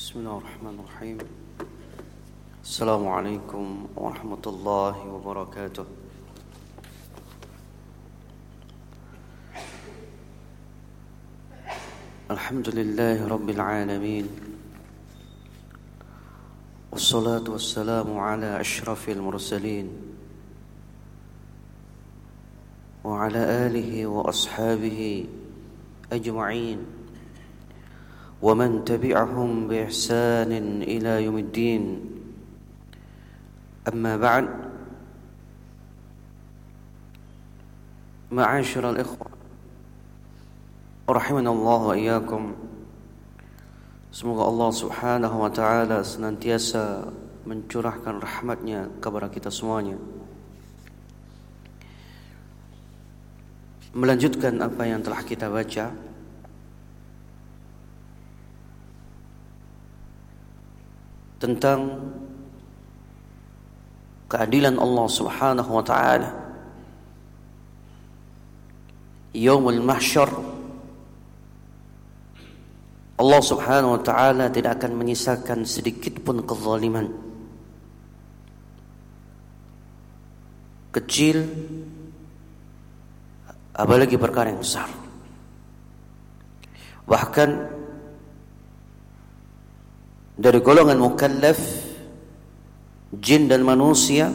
Bismillahirrahmanirrahim. Assalamualaikum warahmatullahi wabarakatuh. Alhamdulillahi rabbil alamin. Wassalatu wassalamu ala asyrafil mursalin wa ala alihi wa ashabihi ajma'in. ومن تبعهم بإحسان إلى يوم الدين أما بعد معاشر الإخوة رحمنا الله وإياكم. Semoga Allah subhanahu wa ta'ala senantiasa mencurahkan rahmatnya kepada kita semuanya. Melanjutkan apa yang telah kita baca tentang keadilan Allah subhanahu wa ta'ala, Yaumul Mahsyar. Allah subhanahu wa ta'ala tidak akan menyisakan sedikit pun kezaliman, kecil apalagi perkara yang besar. Bahkan dari golongan mukallaf, jin dan manusia,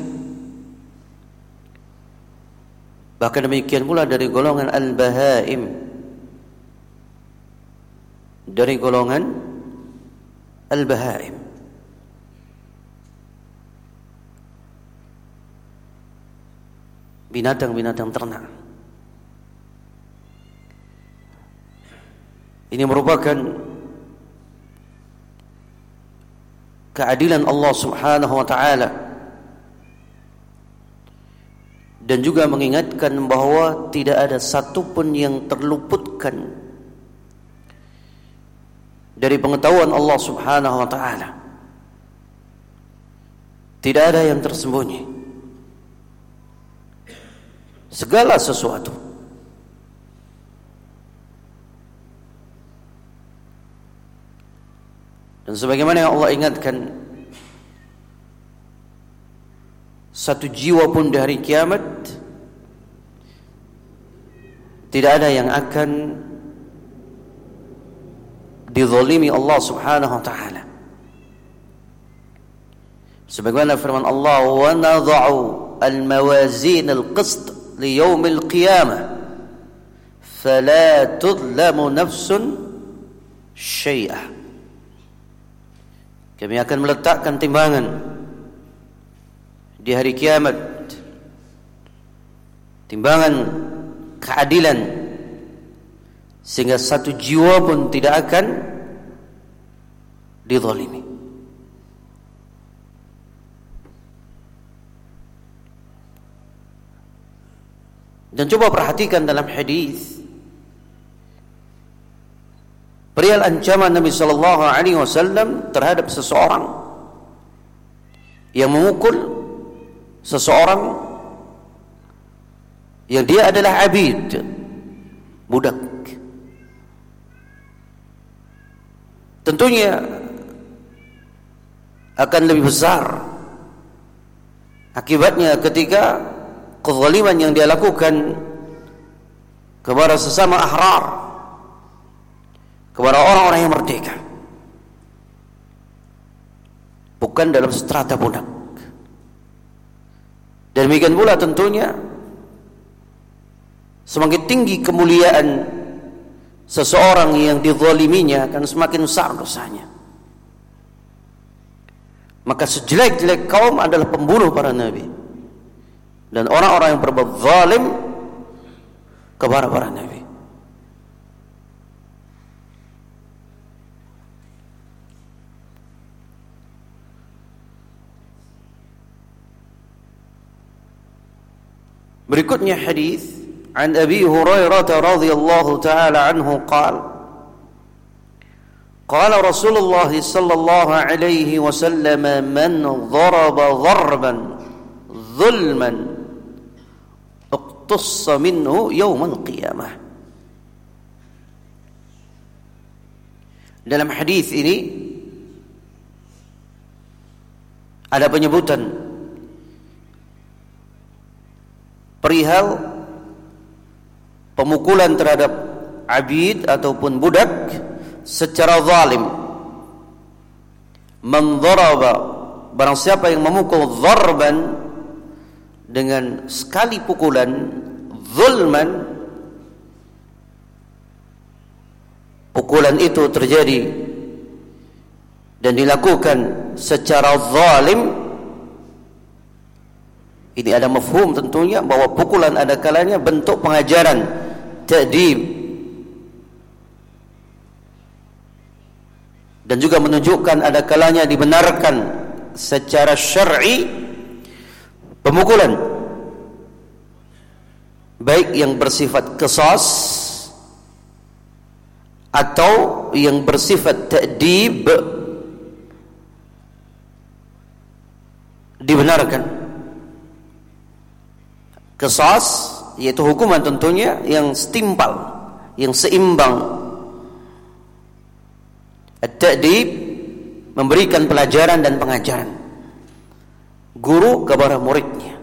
bahkan demikian pula dari golongan al-bahaim, dari golongan al-bahaim. Binatang-binatang ternak. Ini merupakan keadilan Allah subhanahu wa ta'ala, dan juga mengingatkan bahwa tidak ada satupun yang terluputkan dari pengetahuan Allah subhanahu wa ta'ala. Tidak ada yang tersembunyi. Segala sesuatu dan sebagaimana yang Allah ingatkan, satu jiwa pun di hari kiamat tidak ada yang akan dizalimi Allah subhanahu wa ta'ala. Sebagaimana firman Allah, wa nadha'u al-mawazin al-qist li yawmil qiyamah fala tudlamu nafsun syai'ah. Kami akan meletakkan timbangan di hari kiamat, timbangan keadilan, sehingga satu jiwa pun tidak akan dizalimi. Dan coba perhatikan dalam hadis, perihal ancaman Nabi sallallahu alaihi wasallam terhadap seseorang yang memukul seseorang yang dia adalah abid, budak. Tentunya akan lebih besar akibatnya ketika kezaliman yang dia lakukan kepada sesama ahrar, kepada orang-orang yang merdeka, bukan dalam strata budak. Dan demikian pula tentunya semakin tinggi kemuliaan seseorang yang dizaliminya akan semakin besar dosanya. Maka sejelek-jelek kaum adalah pembunuh para nabi dan orang-orang yang berbuat zalim kepada para nabi. Berikutnya hadis an Abi Hurairah radhiyallahu taala anhu qala qala Rasulullah sallallahu alaihi wasallam man daraba darban zulman uqtassa minhu yawmal qiyamah. Dalam hadis ini ada penyebutan perihal pemukulan terhadap abid ataupun budak secara zalim. Man dharaba, barang siapa yang memukul dharban dengan sekali pukulan, zulman, pukulan itu terjadi dan dilakukan secara zalim. Ini ada mafhum tentunya bahwa pukulan ada kalanya bentuk pengajaran, ta'dib, dan juga menunjukkan ada kalanya dibenarkan secara syar'i pemukulan, baik yang bersifat qisas atau yang bersifat ta'dib, dibenarkan. Qisas yaitu hukuman tentunya yang setimpal, yang seimbang. At-ta'dib memberikan pelajaran dan pengajaran, guru kepada muridnya,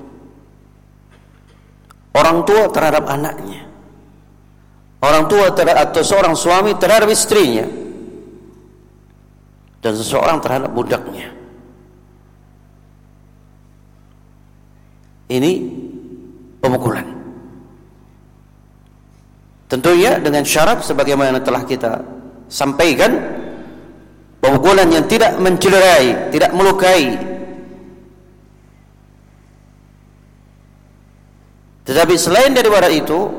orang tua terhadap anaknya, orang tua terhadap, atau seorang suami terhadap istrinya, dan seseorang terhadap budaknya. Ini pemukulan. Tentunya dengan syarat sebagaimana telah kita sampaikan, pemukulan yang tidak mencederai, tidak melukai, tetapi selain daripada itu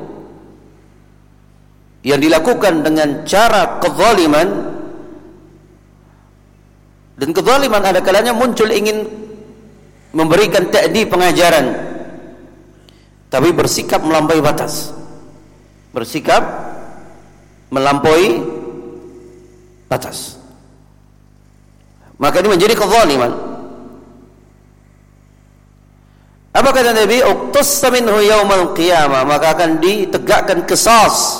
yang dilakukan dengan cara kezaliman, dan kezaliman ada kalanya muncul ingin memberikan ta'dib, pengajaran, tapi bersikap melampaui batas, bersikap melampaui batas, maka ini menjadi kezaliman. Apa kata Nabi? Uqtassa minhu yaumal qiyamah, maka akan ditegakkan qisas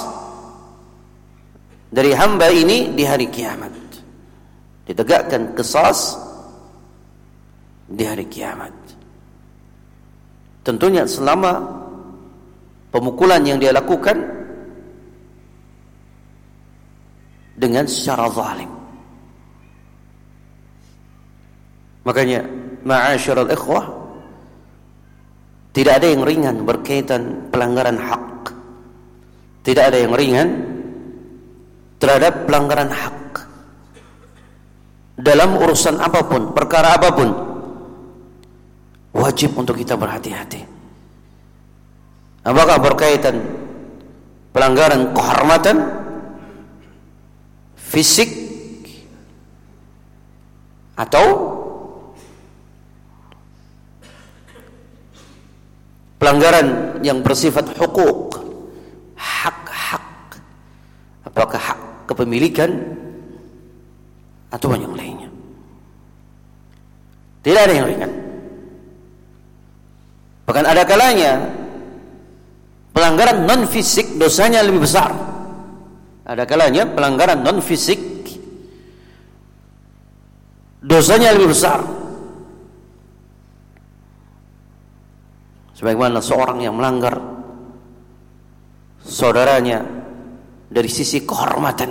dari hamba ini di hari kiamat. Ditegakkan qisas di hari kiamat. Tentunya selama pemukulan yang dia lakukan dengan secara zalim. Makanya ma'asyiral ikhwah, tidak ada yang ringan berkaitan pelanggaran hak. Tidak ada yang ringan terhadap pelanggaran hak dalam urusan apapun, perkara apapun. Wajib untuk kita berhati-hati. Apakah berkaitan pelanggaran kehormatan fisik atau pelanggaran yang bersifat hukuk, hak-hak, apakah hak kepemilikan atau yang lainnya. Tidak ada yang ringan. Bahkan ada kalanya pelanggaran non fisik dosanya lebih besar. Ada kalanya pelanggaran non fisik dosanya lebih besar. Sebagaimana seorang yang melanggar saudaranya dari sisi kehormatan,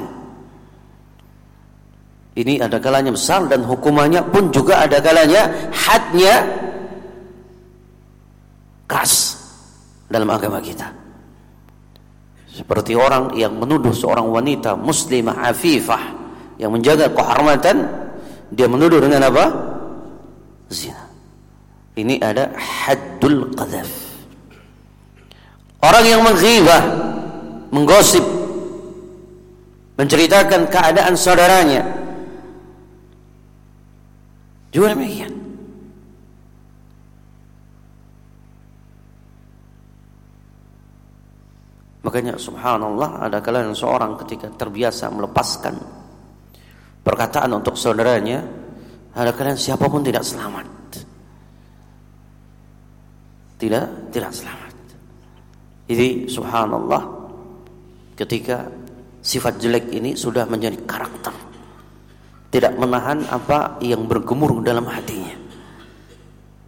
ini ada kalanya besar, dan hukumannya pun juga ada kalanya hadnya keras dalam agama kita. Seperti orang yang menuduh seorang wanita muslimah afifah yang menjaga kehormatan, dia menuduh dengan apa? Zina. Ini ada haddul qadhaf. Orang yang menghibah, menggosip, menceritakan keadaan saudaranya, juga demikian. Makanya subhanallah, ada kalanya seorang ketika terbiasa melepaskan perkataan untuk saudaranya, ada kalanya siapapun tidak selamat. Tidak selamat. Jadi subhanallah, ketika sifat jelek ini sudah menjadi karakter, tidak menahan apa yang bergemuruh dalam hatinya,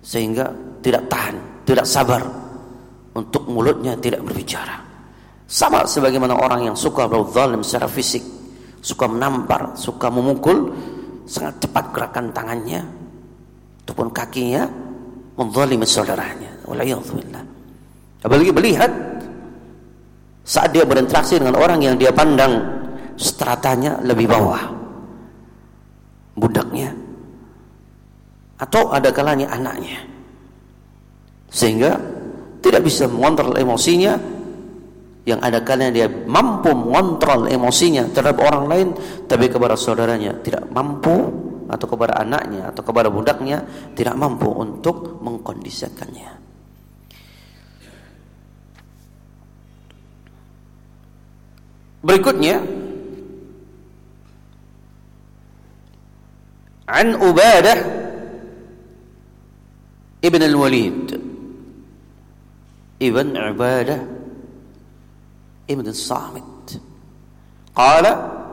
sehingga tidak tahan, tidak sabar untuk mulutnya tidak berbicara. Sama sebagaimana orang yang suka berbuat zalim secara fisik, suka menampar, suka memukul, sangat cepat gerakan tangannya ataupun kakinya menzalimi saudaranya. Waliyadzubillah. Apalagi melihat saat dia berinteraksi dengan orang yang dia pandang stratanya lebih bawah, budaknya atau ada kalanya anaknya, sehingga tidak bisa mengontrol emosinya. Yang ada kalanya dia mampu mengontrol emosinya terhadap orang lain, tapi kepada saudaranya tidak mampu, atau kepada anaknya atau kepada budaknya tidak mampu untuk mengkondisikannya. Berikutnya, an Ubadah ibn al-Walid ibn Ubadah ibn al-Samit qala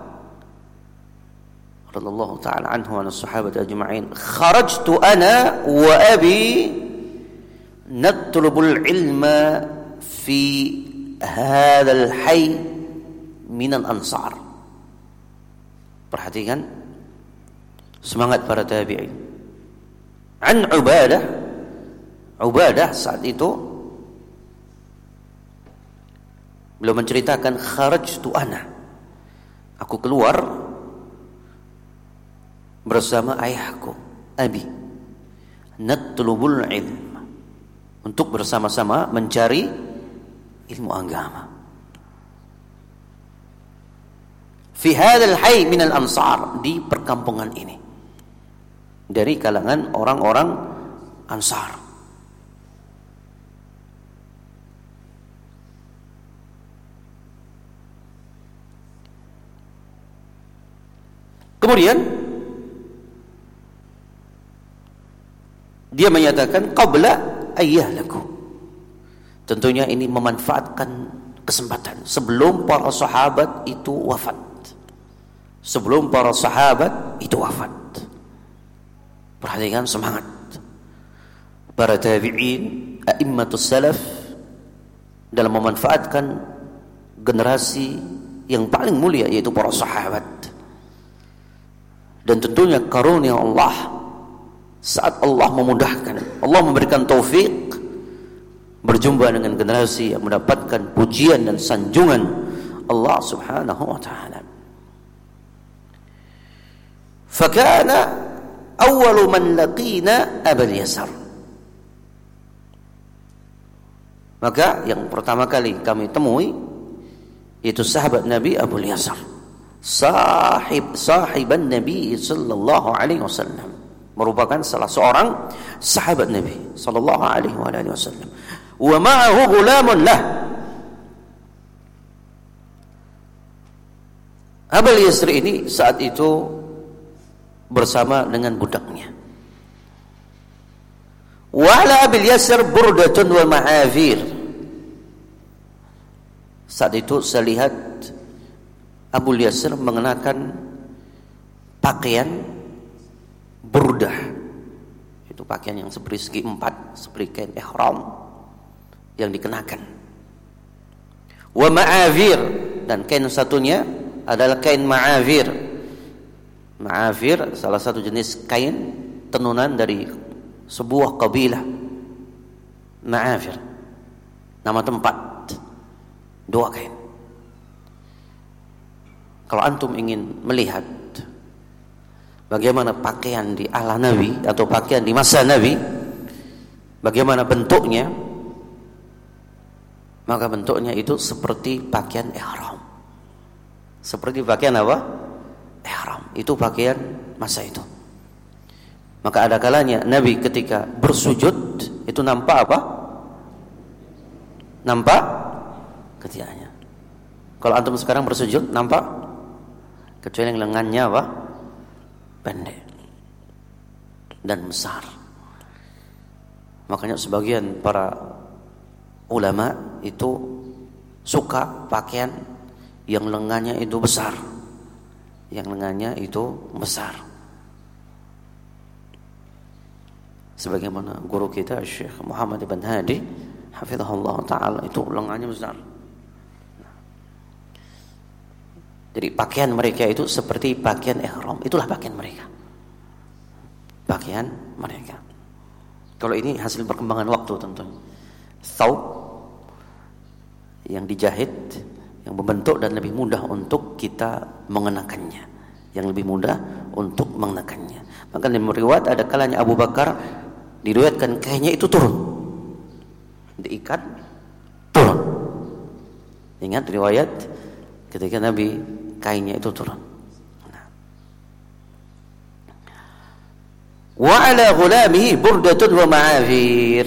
radhiyallahu ta'ala anhu wa as-sahabati ajma'in kharajtu ana wa abi natlubul ilma fi hadzal hayy min al-ansar. Perhatikan semangat para tabi'in. An Ubadah saat itu beliau menceritakan kharajtu ana, aku keluar bersama ayahku Abi, natlubul ilm, untuk bersama-sama mencari ilmu agama. Fi hadzal hayy min al-ansar, di perkampungan ini, dari kalangan orang-orang Ansar. Kemudian dia menyatakan qabla ayyahlaku. Tentunya ini memanfaatkan kesempatan sebelum para sahabat itu wafat. Sebelum para sahabat itu wafat. Perhatikan semangat para tabi'in, a'immatus salaf dalam memanfaatkan generasi yang paling mulia, yaitu para sahabat. Dan tentunya karunia Allah saat Allah memudahkan, Allah memberikan taufik berjumpa dengan generasi yang mendapatkan pujian dan sanjungan Allah Subhanahu wa taala. Fakana awwalu man laqina Abul Yasar. Maka yang pertama kali kami temui itu sahabat Nabi Abul Yasar, sahiban Nabi sallallahu alaihi wasallam, merupakan salah seorang sahabat Nabi sallallahu alaihi wasallam. Wa ma'ahu ghulamun lah. Abul Yasar ini saat itu bersama dengan budaknya. Wa ala Abil Yasar burdatun wa ma'afir. Saat itu saya lihat Abu Yasir mengenakan pakaian burdah. Itu pakaian yang seperti segi empat, seperti kain ihram yang dikenakan. Wa ma'afir, dan kain satunya adalah kain ma'afir. Ma'afir salah satu jenis kain tenunan dari sebuah kabilah. Ma'afir, nama tempat, dua kain. Kalau antum ingin melihat bagaimana pakaian di ala Nabi atau pakaian di masa Nabi, bagaimana bentuknya, maka bentuknya itu seperti pakaian ihram. Seperti pakaian apa? Ihram. Itu pakaian masa itu. Maka ada kalanya Nabi ketika bersujud itu nampak apa? Nampak ketiaknya. Kalau antum sekarang bersujud nampak, kecuali yang lengannya apa? Pendek dan besar. Makanya sebagian para ulama itu suka pakaian yang lengannya itu besar, yang lengannya itu besar. Sebagaimana guru kita Syekh Muhammad ibn Hadi hafizahullah taala itu lengannya besar. Jadi pakaian mereka itu seperti pakaian ihram, itulah pakaian mereka. Pakaian mereka. Kalau ini hasil perkembangan waktu tentunya. Thawb yang dijahit, yang membentuk dan lebih mudah untuk kita mengenakannya, yang lebih mudah untuk mengenakannya. Maka dalam riwayat ada kalanya Abu Bakar diriwayatkan kainnya itu turun, diikat turun. Ingat riwayat ketika Nabi kainnya itu turun. Wa ala ghulamihi burdatun wa ma'afir.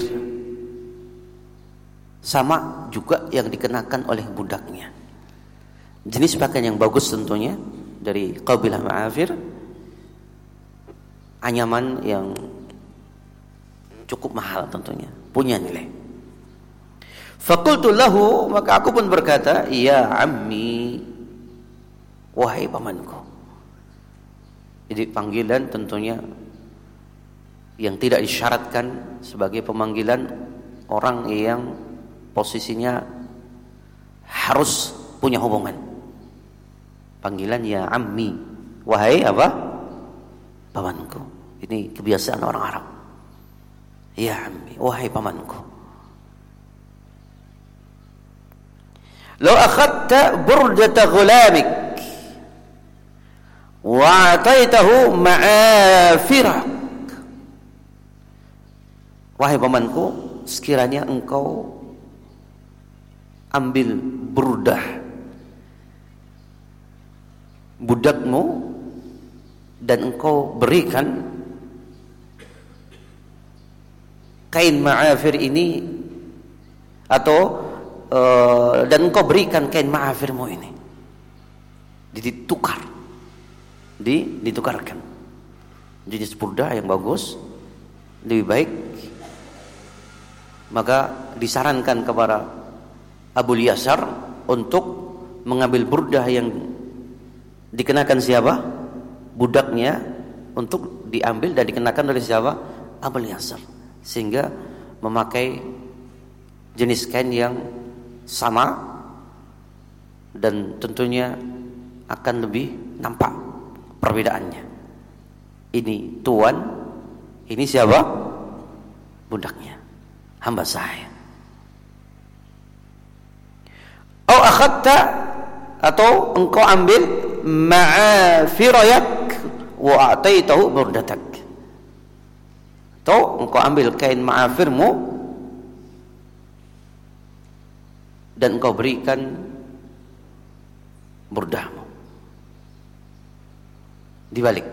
Sama juga yang dikenakan oleh budaknya. Jenis pakaian yang bagus tentunya dari kabilah Ma'afir, anyaman yang cukup mahal tentunya, punya nilai. Faqultu lahu, maka aku pun berkata, ya ammi, wahai pamanku. Jadi panggilan tentunya yang tidak disyaratkan sebagai pemanggilan orang yang posisinya harus punya hubungan. Panggilan ya ammi, wahai apa? Pamanku. Ini kebiasaan orang Arab. Ya ammi, wahai pamanku. Law akhadta burdata ghulamik wa ataitahu ma'afirak. Wahai pamanku, sekiranya engkau ambil burdah budakmu dan engkau berikan kain ma'afir ini, atau dan engkau berikan kain ma'afirmu ini, ditukarkan jenis burdah yang bagus lebih baik, maka disarankan kepada Abu Yasar untuk mengambil burdah yang dikenakan siapa? Budaknya, untuk diambil dan dikenakan oleh siapa? Abu Yasar, sehingga memakai jenis kain yang sama dan tentunya akan lebih nampak perbedaannya. Ini tuan, ini siapa? Budaknya, hamba saya. Au akhadta, atau engkau ambil ma'afirayak wa ataitahu burdatak, atau engkau ambil kain ma'afirmu dan engkau berikan burdahmu. Dibalik.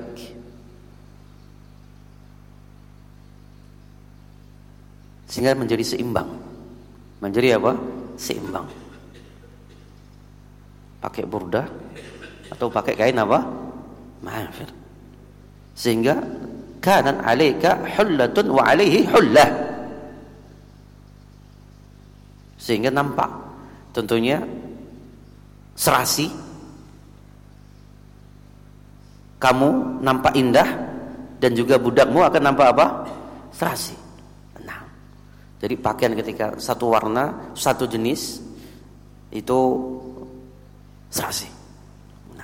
Sehingga menjadi seimbang. Menjadi apa? Seimbang. Pakai burdah atau pakai kain apa? Ma'afir. Sehingga kanan alaika hullatun wa alaihi hullah. Sehingga nampak tentunya serasi, kamu nampak indah, dan juga budakmu akan nampak apa? Serasi. Nah, jadi pakaian ketika satu warna, satu jenis itu serasi. Nah,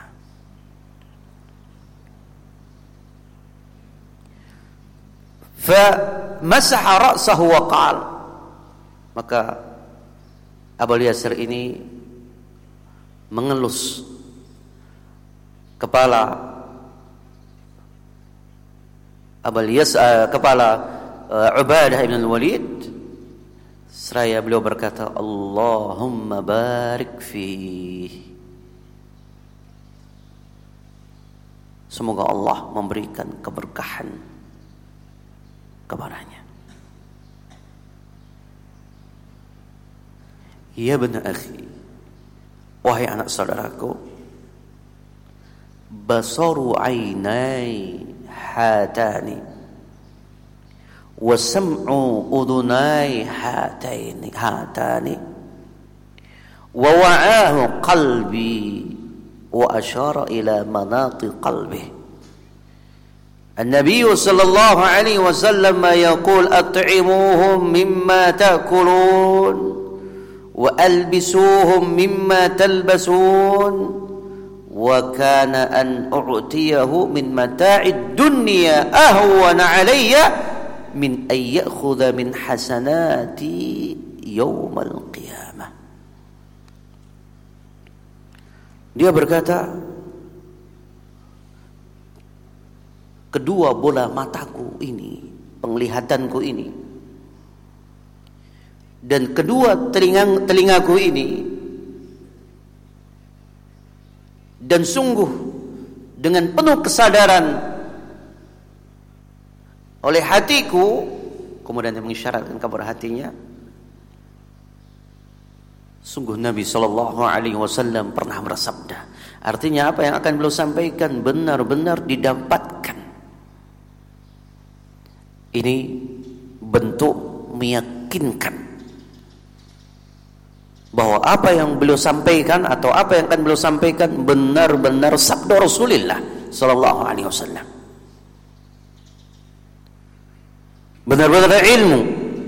fa masaha ra'sahu wa qala, maka Abu Yasir ini mengelus kepala kepala Ubadah ibn al-Walid, seraya beliau berkata, Allahumma barik fihi. Semoga Allah memberikan keberkahan kepadanya. Ya bani akhi, wahai anak saudaraku, basaru ainai hatani wa sam'u udunai hatani wa wa'ahu qalbi wa asyara ila manati qalbi An-Nabi sallallahu alaihi wasallam yaqul at'imuhum mimma ta'kulun wa albisuhum mimma talbasun wa kana an u'tiyahu min mata'id dunya ahwana alayya min ay ya'khudha min hasanati yaumal qiyamah. Dia berkata, kedua bola mataku ini, penglihatanku ini, dan kedua telingaku ini, dan sungguh dengan penuh kesadaran oleh hatiku, kemudian dia mengisyaratkan kepada hatinya, sungguh Nabi sallallahu alaihi wasallam pernah bersabda. Artinya apa yang akan beliau sampaikan benar-benar didapatkan. Ini bentuk meyakinkan bahwa apa yang beliau sampaikan atau apa yang akan beliau sampaikan benar-benar sabda Rasulullah sallallahu alaihi wasallam. Benar-benar ilmu.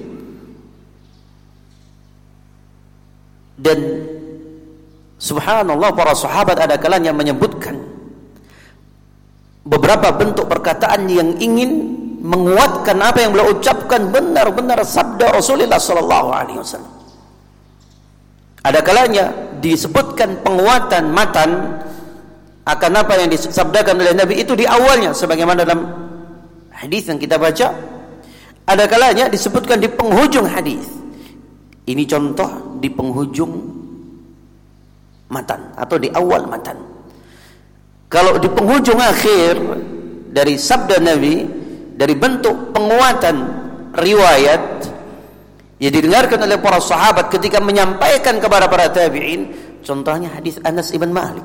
Dan subhanallah, para sahabat ada kalanya menyebutkan beberapa bentuk perkataan yang ingin menguatkan apa yang beliau ucapkan benar-benar sabda Rasulullah sallallahu alaihi wasallam. Ada kalanya disebutkan penguatan matan akan apa yang disabdakan oleh Nabi itu di awalnya, sebagaimana dalam hadis yang kita baca. Ada kalanya disebutkan di penghujung hadis. Ini contoh di penghujung matan atau di awal matan. Kalau di penghujung akhir dari sabda Nabi, dari bentuk penguatan riwayat yang didengarkan oleh para sahabat ketika menyampaikan kepada para tabi'in, contohnya hadis Anas ibn Malik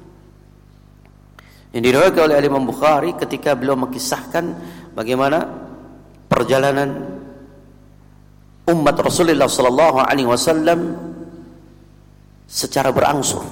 yang diriwayatkan oleh Imam Bukhari ketika beliau mengisahkan bagaimana perjalanan umat Rasulullah sallallahu alaihi wasallam secara berangsur,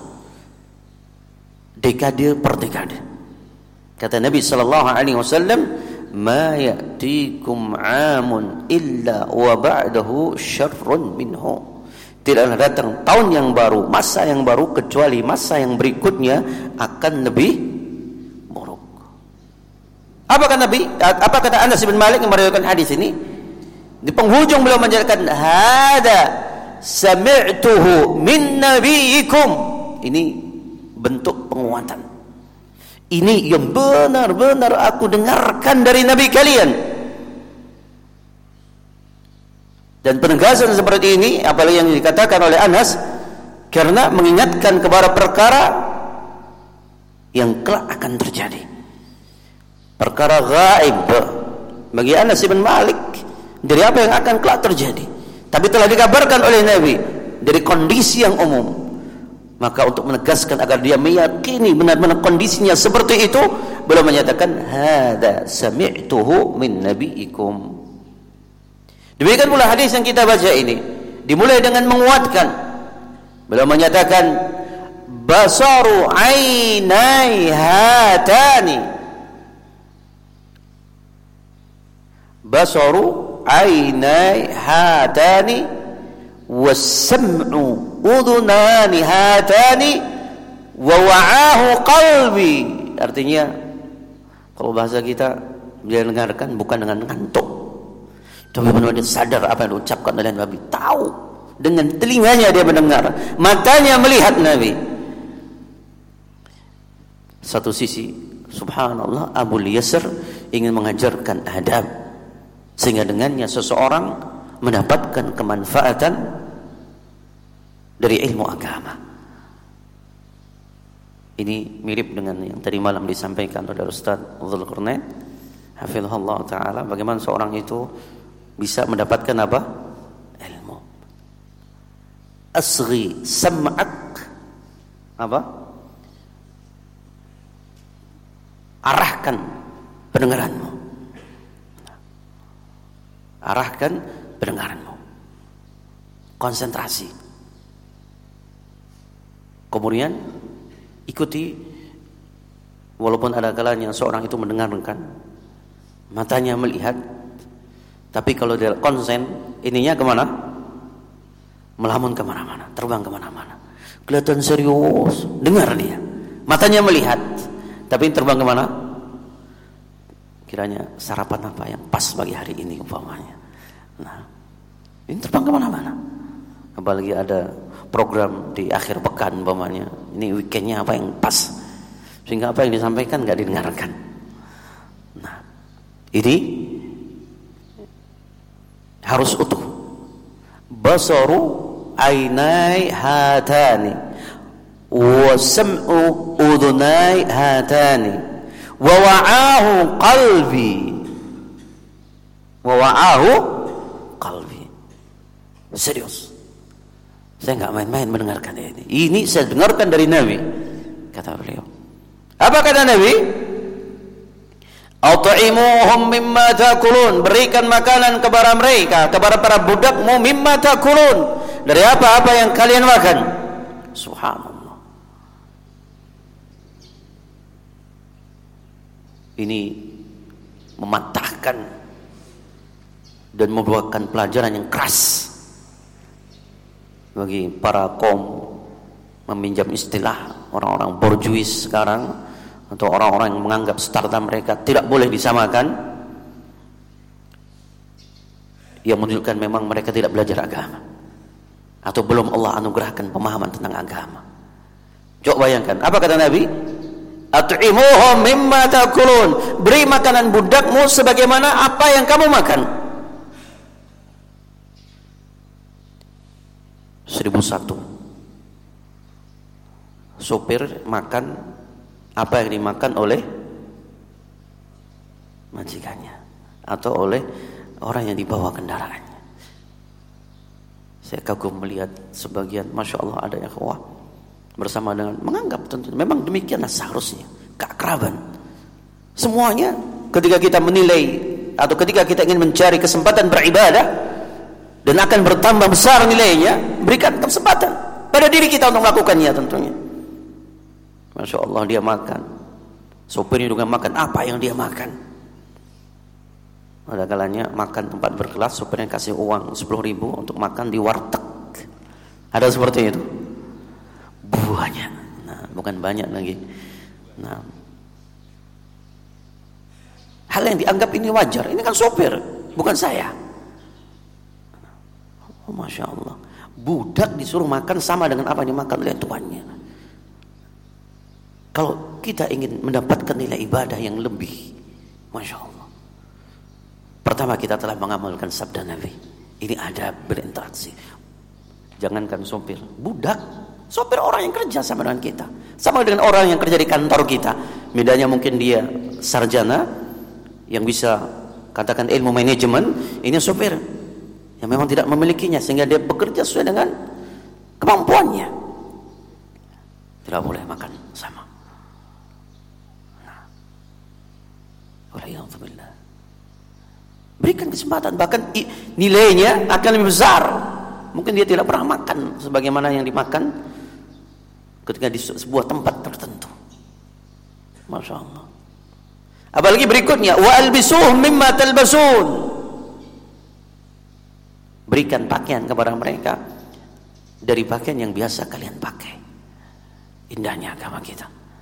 dekade per dekade. Kata Nabi sallallahu alaihi wasallam, "Ma ya'tikum 'amun illa wa ba'dahu syarrun minhu." Tidaklah datang tahun yang baru, masa yang baru, kecuali masa yang berikutnya akan lebih buruk. Apa kata Anas bin Malik yang meriwayatkan hadis ini? Di penghujung beliau menjelaskan, "Hada sami'tuhu min nabiyikum." Ini bentuk penguatan. Ini yang benar-benar aku dengarkan dari Nabi kalian. Dan penegasan seperti ini, apalagi yang dikatakan oleh Anas, karena mengingatkan kepada perkara yang kelak akan terjadi. Perkara gaib bagi Anas bin Malik, dari apa yang akan kelak terjadi, tapi telah dikabarkan oleh Nabi dari kondisi yang umum. Maka untuk menegaskan agar dia meyakini benar-benar kondisinya seperti itu, beliau menyatakan, "Hada sami'tuhu min nabiikum." Demikian pula hadis yang kita baca ini dimulai dengan menguatkan. Beliau menyatakan, "Basaru ainai hatani." Basaru ainai hatani was-sam'u udhunani hatani wa wa'ahu qalbi. Artinya, kalau bahasa kita, dia dengarkan bukan dengan ngantuk, tapi benar-benar sadar apa yang diucapkan oleh Nabi. Tahu, dengan telinganya dia mendengar, matanya melihat Nabi. Satu sisi, subhanallah, Abu Yasir ingin mengajarkan adab, sehingga dengannya seseorang mendapatkan kemanfaatan dari ilmu agama. Ini mirip dengan yang tadi malam disampaikan oleh Ustaz Dzulqarnain hafizahullah taala, bagaimana seorang itu bisa mendapatkan apa? Ilmu. Asghi sam'ak, apa? Arahkan pendengaranmu. Arahkan pendengaranmu. Konsentrasi. Kemudian ikuti, walaupun ada kalanya seorang itu mendengarkan, matanya melihat, tapi kalau dia konsen, ininya kemana? Melamun kemana-mana, terbang kemana-mana. Kelihatan serius, dengar dia. Matanya melihat, tapi terbang kemana? Kiranya sarapan apa yang pas bagi hari ini umpamanya. Nah, ini terbang kemana-mana. Apalagi ada program di akhir pekan umpamanya. Ini weekendnya apa yang pas, sehingga apa yang disampaikan nggak didengarkan. Nah, ini harus utuh. Basaru ainai hatani wa sam'u udhunai hatani wa wa'ahu qalbi. Serius, saya nggak main-main mendengarkan ini. Ini saya dengarkan dari Nabi, kata beliau. Apa kata Nabi? At'imuhum mimma ta'kulun, berikan makanan kepada mereka, kepada para budakmu, mimma ta'kulun, dari apa-apa yang kalian makan. Subhanallah. Ini mematahkan dan merupakan pelajaran yang keras bagi para kaum, meminjam istilah orang-orang borjuis sekarang, atau orang-orang yang menganggap startup mereka tidak boleh disamakan, yang menunjukkan memang mereka tidak belajar agama, atau belum Allah anugerahkan pemahaman tentang agama. Coba bayangkan, apa kata Nabi? At'imuhum mimma ta'kulun, beri makanan budakmu sebagaimana apa yang kamu makan. 1001 sopir makan apa yang dimakan oleh majikannya atau oleh orang yang dibawa kendaraannya. Saya kagum melihat sebagian, masya Allah, ada yang bersama dengan menganggap tentu memang demikianlah seharusnya keakraban. Semuanya ketika kita menilai atau ketika kita ingin mencari kesempatan beribadah dan akan bertambah besar nilainya, berikan kesempatan pada diri kita untuk melakukannya tentunya. Masya Allah, dia makan, sopirnya juga makan apa yang dia makan. Ada kalanya makan tempat berkelas, sopirnya kasih uang 10.000 untuk makan di warteg. Ada seperti itu buahnya. Nah, bukan banyak lagi. Nah, hal yang dianggap ini wajar, ini kan sopir, bukan saya. Oh, masya Allah, budak disuruh makan sama dengan apa yang dimakan oleh tuannya. Kalau kita ingin mendapatkan nilai ibadah yang lebih, masya Allah, pertama kita telah mengamalkan sabda Nabi. Ini ada berinteraksi. Jangankan sopir, budak, sopir orang yang kerja sama dengan kita, sama dengan orang yang kerja di kantor kita. Bedanya mungkin dia sarjana yang bisa katakan ilmu manajemen, ini sopir yang memang tidak memilikinya, sehingga dia bekerja sesuai dengan kemampuannya. Tidak boleh makan sama. Alhamdulillah. Berikan kesempatan, bahkan nilainya akan lebih besar. Mungkin dia tidak pernah makan sebagaimana yang dimakan ketika di sebuah tempat tertentu. Masya Allah. Apalagi berikutnya, wa albisuhum mimma talbasun, berikan pakaian kepada mereka dari pakaian yang biasa kalian pakai. Indahnya agama kita.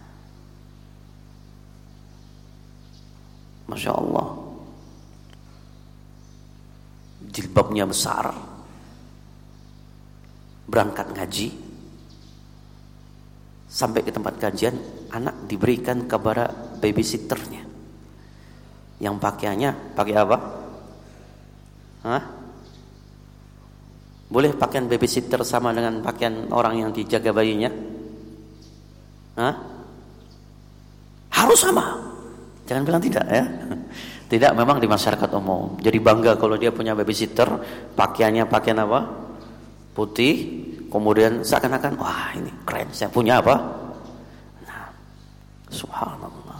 Masya Allah, jilbabnya besar, berangkat ngaji, sampai ke tempat kajian, anak diberikan kepada babysitternya, yang pakaiannya pakai apa? Hah? Boleh pakaian babysitter sama dengan pakaian orang yang dijaga bayinya? Hah? Harus sama. Jangan bilang tidak ya. Tidak, memang di masyarakat umum jadi bangga kalau dia punya babysitter, pakaiannya pakaian apa? Putih, kemudian seakan-akan wah ini keren, saya punya apa? Nah, subhanallah.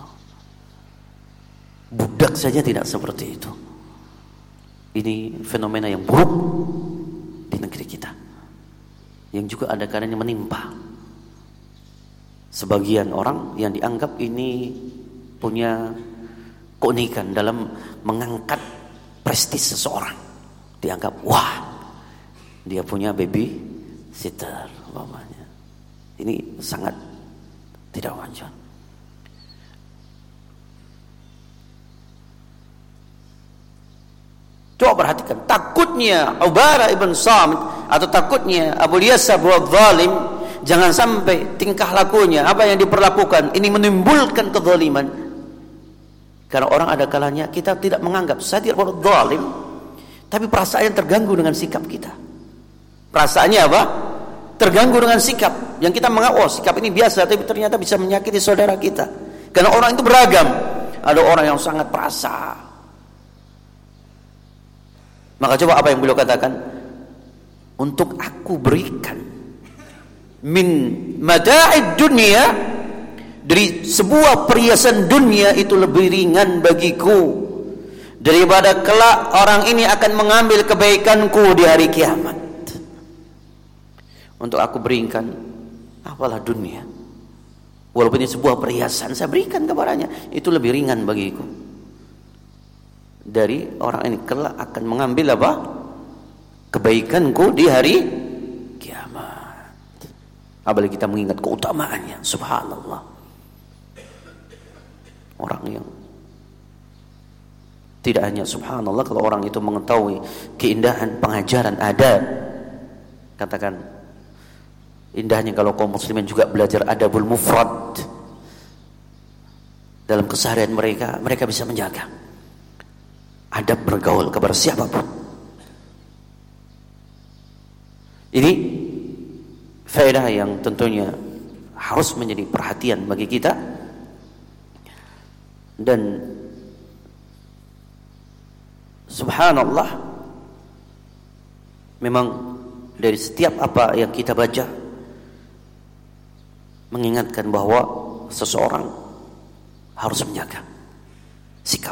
Budak saja tidak seperti itu. Ini fenomena yang buruk di negeri kita, yang juga ada kadang menimpa sebagian orang yang dianggap ini punya keunikan dalam mengangkat prestis seseorang. Dianggap, wah, dia punya baby sitter umpamanya. Ini sangat tidak wajar. Coba perhatikan, takutnya Ubadah ibn Samit atau takutnya Abu Yasab al-Zalim, jangan sampai tingkah lakunya, apa yang diperlakukan ini menimbulkan kezaliman. Karena orang ada kalanya kita tidak menganggap saya tidak berbuat zalim, tapi perasaan terganggu dengan sikap kita. Perasaannya apa? Terganggu dengan sikap yang kita menganggap, oh sikap ini biasa, tapi ternyata bisa menyakiti saudara kita. Karena orang itu beragam. Ada orang yang sangat perasa. Maka coba apa yang beliau katakan, untuk aku berikan min mata'id dunia, dari sebuah perhiasan dunia itu lebih ringan bagiku daripada kelak orang ini akan mengambil kebaikanku di hari kiamat. Untuk aku berikan apalah dunia, walaupun ini sebuah perhiasan, saya berikan kepadanya, itu lebih ringan bagiku dari orang ini kelak akan mengambil apa? Kebaikanku di hari kiamat. Apalagi kita mengingat keutamaannya, subhanallah. Orang yang tidak hanya subhanallah, kalau orang itu mengetahui keindahan pengajaran adab, katakan indahnya kalau kaum muslimin juga belajar adabul mufrad dalam keseharian mereka, mereka bisa menjaga adab bergaul kepada siapapun. Ini faedah yang tentunya harus menjadi perhatian bagi kita. Dan subhanallah, memang dari setiap apa yang kita baca mengingatkan bahwa seseorang harus menjaga sikap.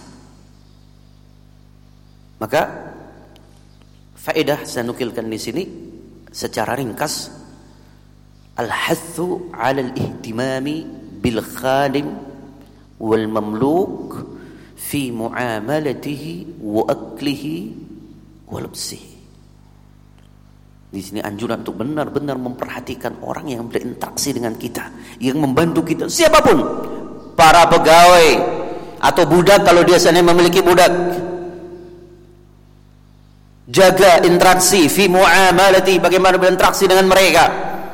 Maka faedah saya nukilkan di sini secara ringkas, al-hathu 'ala al-ihtimami bil khadim wal mamluk fi muamalatihi wa aklihi wa labsihi. Di sini anjuran untuk benar-benar memperhatikan orang yang berinteraksi dengan kita, yang membantu kita, siapapun, para pegawai atau budak kalau dia sana memiliki budak. Jaga interaksi fi muamalati, bagaimana berinteraksi dengan mereka.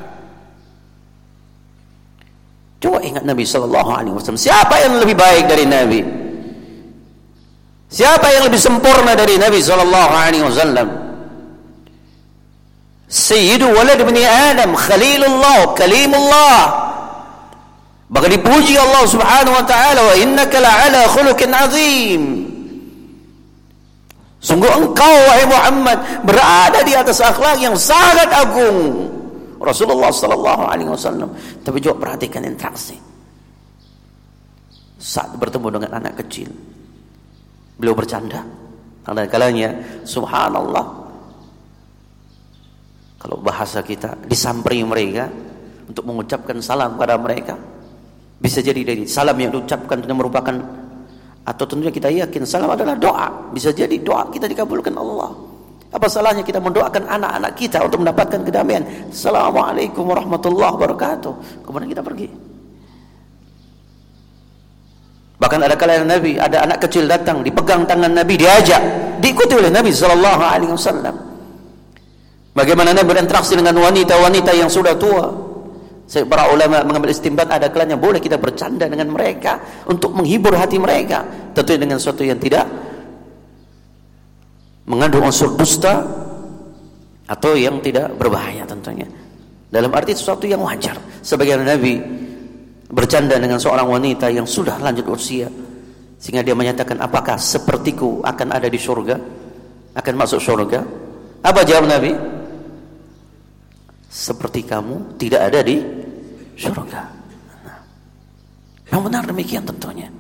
Coba ingat Nabi SAW. Siapa yang lebih baik dari Nabi? Siapa yang lebih sempurna dari Nabi SAW? Sayyidu walad bani Adam, Khalilullah, Kalimullah. Bahkan dipuji Allah Subhanahu wa taala, wa innaka la'ala khuluqin azim. Sungguh engkau wahai Muhammad berada di atas akhlak yang sangat agung. Rasulullah sallallahu alaihi wasallam. Tapi juga perhatikan interaksi. Saat bertemu dengan anak kecil, beliau bercanda. Karena kalanya subhanallah, kalau bahasa kita, disamperi mereka untuk mengucapkan salam pada mereka. Bisa jadi dari salam yang diucapkan itu merupakan, atau tentunya kita yakin salam adalah doa. Bisa jadi doa kita dikabulkan Allah. Apa salahnya kita mendoakan anak-anak kita untuk mendapatkan kedamaian? Assalamualaikum warahmatullahi wabarakatuh. Kemudian kita pergi. Bahkan ada kalanya Nabi, ada anak kecil datang, dipegang tangan Nabi, diajak, diikuti oleh Nabi sallallahu alaihi wasallam. Bagaimana Nabi berinteraksi dengan wanita-wanita yang sudah tua. Para ulama mengambil istinbat, ada kalanya boleh kita bercanda dengan mereka untuk menghibur hati mereka, tentunya dengan sesuatu yang tidak mengandung unsur dusta atau yang tidak berbahaya tentunya. Dalam arti sesuatu yang wajar. Sebagaimana Nabi bercanda dengan seorang wanita yang sudah lanjut usia, sehingga dia menyatakan, apakah sepertiku akan ada di surga, akan masuk surga? Apa jawab Nabi? Seperti kamu tidak ada di surga. Nah, yang benar demikian tentunya.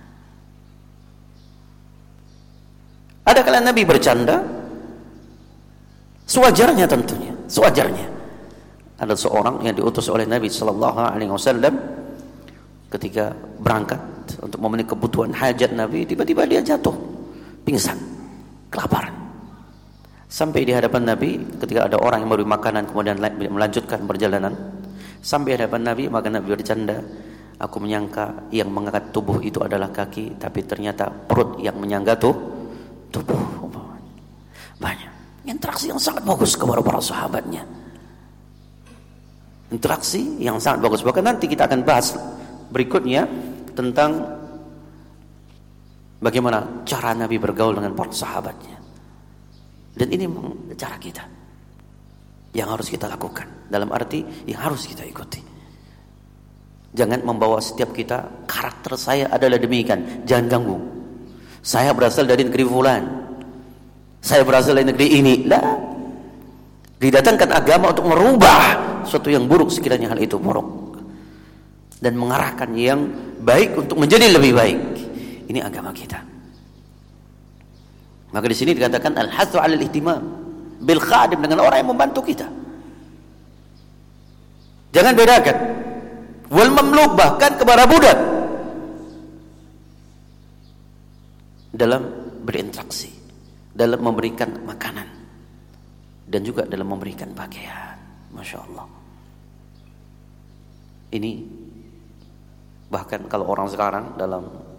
Ada kala Nabi bercanda, sewajarnya tentunya, sewajarnya. Ada seorang yang diutus oleh Nabi sallallahu alaihi wasallam ketika berangkat untuk memenuhi kebutuhan hajat Nabi, tiba-tiba dia jatuh pingsan, kelaparan. Sampai di hadapan Nabi, ketika ada orang yang memberi makanan kemudian melanjutkan perjalanan, sampai di hadapan Nabi, maka Nabi bercanda, aku menyangka yang mengangkat tubuh itu adalah kaki, tapi ternyata perut yang menyangga tubuh. Banyak interaksi yang sangat bagus kepada para sahabatnya. Interaksi yang sangat bagus. Bahkan nanti kita akan bahas berikutnya tentang bagaimana cara Nabi bergaul dengan para sahabatnya. Dan ini memang cara kita yang harus kita lakukan, dalam arti yang harus kita ikuti. Jangan membawa setiap kita, karakter saya adalah demikian, jangan ganggu. Saya berasal dari negeri fulan, saya berasal dari negeri ini. Lah, didatangkan agama untuk merubah sesuatu yang buruk sekiranya hal itu buruk, dan mengarahkan yang baik untuk menjadi lebih baik. Ini agama kita. Maka di sini dikatakan al-hathu 'ala al-ihtimam bil khadim, dengan orang yang membantu kita. Jangan bedakan wal mamluk, bahkan kepada budak, dalam berinteraksi, dalam memberikan makanan, dan juga dalam memberikan pakaian. Masya Allah. Ini bahkan kalau orang sekarang dalam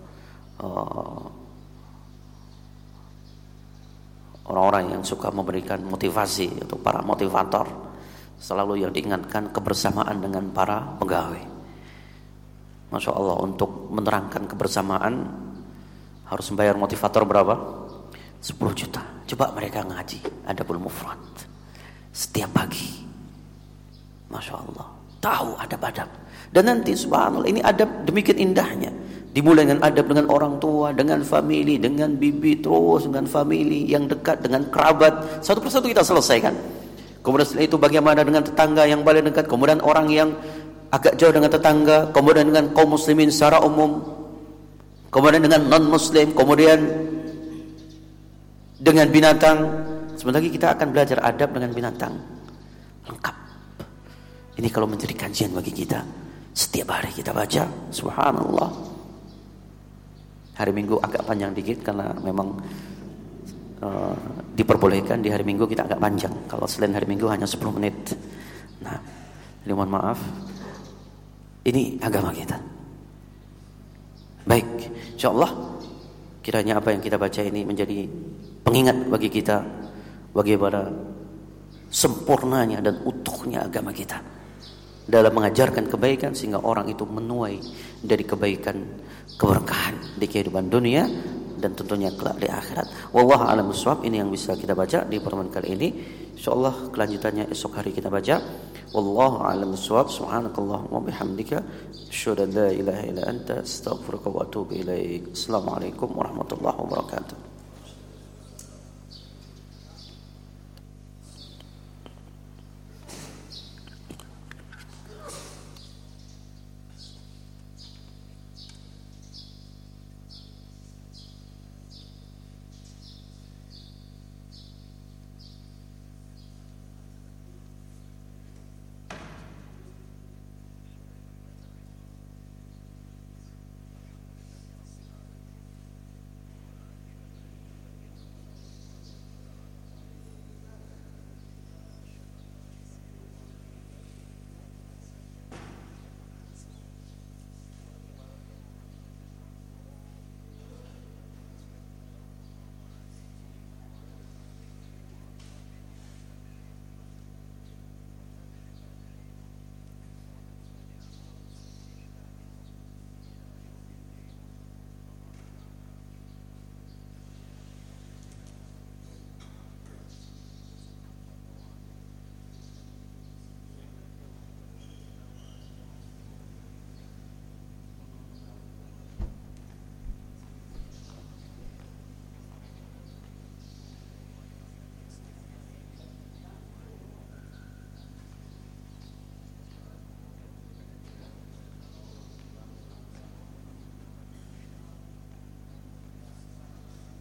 orang-orang yang suka memberikan motivasi atau para motivator, selalu yang diingatkan kebersamaan dengan para pegawai. Masya Allah, untuk menerangkan kebersamaan harus membayar motivator berapa? 10 juta. Coba mereka ngaji Adabul Mufrad setiap pagi. Masya Allah, tahu adab-adab. Dan nanti subhanallah, ini adab demikian indahnya. Dimulai dengan adab dengan orang tua, dengan famili, dengan bibi, terus dengan famili yang dekat, dengan kerabat. Satu persatu kita selesaikan. Kemudian setelah itu bagaimana dengan tetangga yang paling dekat, kemudian orang yang agak jauh dengan tetangga, kemudian dengan kaum muslimin secara umum, kemudian dengan non-muslim, kemudian dengan binatang. Sebentar lagi kita akan belajar adab dengan binatang. Lengkap. Ini kalau menjadi kajian bagi kita, setiap hari kita baca, subhanallah. Hari Minggu agak panjang dikit karena memang diperbolehkan di hari Minggu kita agak panjang. Kalau selain hari Minggu hanya 10 menit. Nah, jadi mohon maaf. Ini agama kita. Baik, insyaallah kiranya apa yang kita baca ini menjadi pengingat bagi kita bagaimana sempurnanya dan utuhnya agama kita dalam mengajarkan kebaikan, sehingga orang itu menuai dari kebaikan, keberkahan di kehidupan dunia dan tentunya kelak di akhirat. Wallahu a'lam bishawab. Ini yang bisa kita baca di pertemuan kali ini. Insyaallah kelanjutannya esok hari kita baca. Wallahu a'lam bishawab. Subhanakallahumma bihamdika asyhadu an la ilaha illa anta astaghfiruka wa atubu ilaik. Assalamualaikum warahmatullahi wabarakatuh.